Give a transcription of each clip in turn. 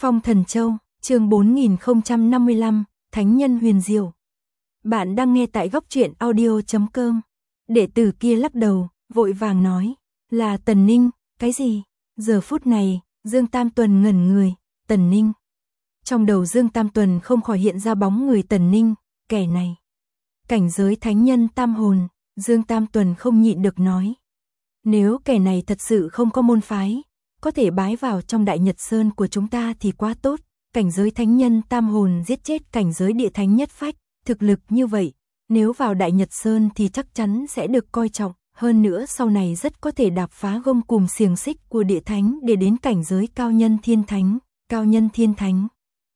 Phong Thần Châu, chương 4055, Thánh Nhân Huyền Diệu. Bạn đang nghe tại góc truyện audio.com. Đệ tử kia lắc đầu, vội vàng nói, là Tần Ninh, cái gì? Giờ phút này, Dương Tam Tuần ngẩn người, Tần Ninh. Trong đầu Dương Tam Tuần không khỏi hiện ra bóng người Tần Ninh, kẻ này. Cảnh giới thánh nhân tam hồn, Dương Tam Tuần không nhịn được nói. Nếu kẻ này thật sự không có môn phái, có thể bái vào trong Đại Nhật Sơn của chúng ta thì quá tốt. Cảnh giới thánh nhân tam hồn giết chết cảnh giới địa thánh nhất phách, thực lực như vậy, nếu vào Đại Nhật Sơn thì chắc chắn sẽ được coi trọng. Hơn nữa sau này rất có thể đạp phá gông cùm xiềng xích của địa thánh để đến cảnh giới cao nhân thiên thánh. Cao nhân thiên thánh.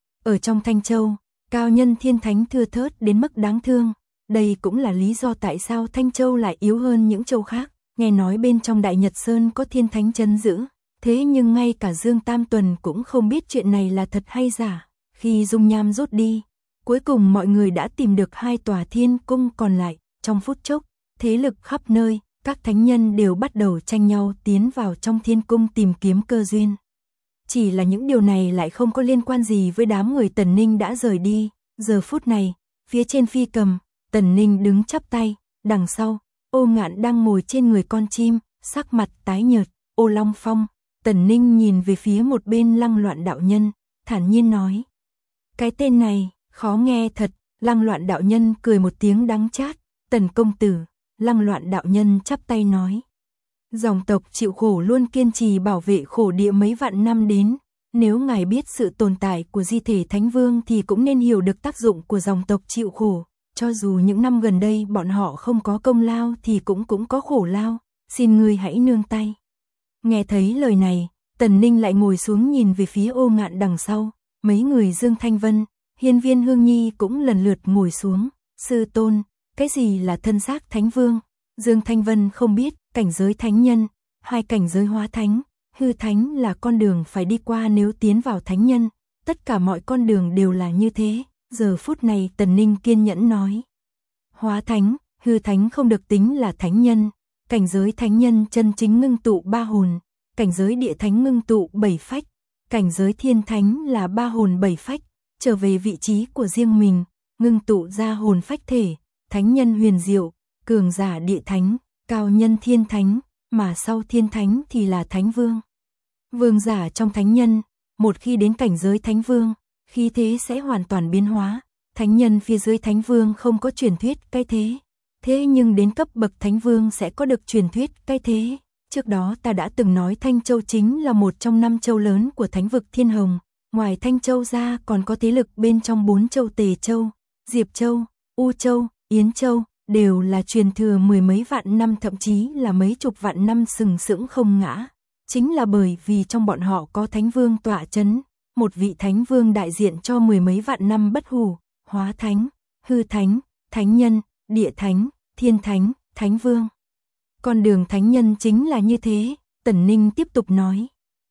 Ở trong Thanh Châu, cao nhân thiên thánh thưa thớt đến mức đáng thương. Đây cũng là lý do tại sao Thanh Châu lại yếu hơn những châu khác. Nghe nói bên trong Đại Nhật Sơn có thiên thánh trấn giữ. Thế nhưng ngay cả Dương Tam Tuần cũng không biết chuyện này là thật hay giả. Khi dung nham rút đi, cuối cùng mọi người đã tìm được 2 tòa thiên cung còn lại. Trong phút chốc, thế lực khắp nơi, các thánh nhân đều bắt đầu tranh nhau tiến vào trong thiên cung tìm kiếm cơ duyên. Chỉ là những điều này lại không có liên quan gì với đám người Tần Ninh đã rời đi. Giờ phút này, phía trên phi cầm, Tần Ninh đứng chắp tay, đằng sau, Ô Ngạn đang ngồi trên người con chim, sắc mặt tái nhợt. Ô Long Phong. Tần Ninh nhìn về phía một bên Lăng Loạn đạo nhân, thản nhiên nói. Cái tên này, khó nghe thật. Lăng Loạn đạo nhân cười một tiếng đắng chát. Tần công tử. Lăng Loạn đạo nhân chắp tay nói. Dòng tộc chịu khổ luôn kiên trì bảo vệ khổ địa mấy vạn năm đến. Nếu ngài biết sự tồn tại của di thể Thánh Vương thì cũng nên hiểu được tác dụng của dòng tộc chịu khổ. Cho dù những năm gần đây bọn họ không có công lao thì cũng có khổ lao. Xin ngươi hãy nương tay. Nghe thấy lời này, Tần Ninh lại ngồi xuống nhìn về phía Ô Ngạn đằng sau. Mấy người Dương Thanh Vân, Hiên Viên Hương Nhi cũng lần lượt ngồi xuống. Sư tôn, cái gì là thân xác Thánh Vương? Dương Thanh Vân không biết, cảnh giới thánh nhân, 2 cảnh giới hóa thánh, hư thánh là con đường phải đi qua nếu tiến vào thánh nhân. Tất cả mọi con đường đều là như thế. Giờ phút này Tần Ninh kiên nhẫn nói. Hóa thánh, hư thánh không được tính là thánh nhân. Cảnh giới thánh nhân chân chính ngưng tụ 3 hồn, cảnh giới địa thánh ngưng tụ 7 phách, cảnh giới thiên thánh là 3 hồn 7 phách, trở về vị trí của riêng mình, ngưng tụ ra hồn phách thể, thánh nhân huyền diệu, cường giả địa thánh, cao nhân thiên thánh, mà sau thiên thánh thì là thánh vương. Vương giả trong thánh nhân, một khi đến cảnh giới thánh vương, khí thế sẽ hoàn toàn biến hóa. Thánh nhân phía dưới thánh vương không có truyền thuyết cái thế. Thế nhưng đến cấp bậc thánh vương sẽ có được truyền thuyết cái thế. Trước đó ta đã từng nói Thanh Châu chính là một trong 5 châu lớn của thánh vực Thiên Hồng. Ngoài Thanh Châu ra còn có thế lực bên trong 4 châu Tề Châu, Diệp Châu, U Châu, Yến Châu, đều là truyền thừa 10 mấy vạn năm thậm chí là mấy chục vạn năm sừng sững không ngã. Chính là bởi vì trong bọn họ có thánh vương tọa chấn, một vị thánh vương đại diện cho 10 mấy vạn năm bất hủ, hóa thánh, hư thánh, thánh nhân, địa thánh, thiên thánh, thánh vương. Con đường thánh nhân chính là như thế, Tần Ninh tiếp tục nói.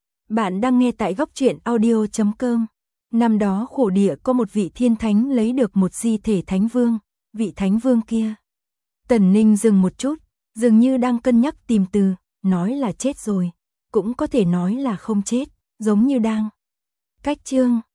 Bạn đang nghe tại góc truyện audio.com. Năm đó khổ địa có một vị thiên thánh lấy được một di thể thánh vương, vị thánh vương kia. Tần Ninh dừng một chút, dường như đang cân nhắc tìm từ, nói là chết rồi, cũng có thể nói là không chết, giống như đang cách chương.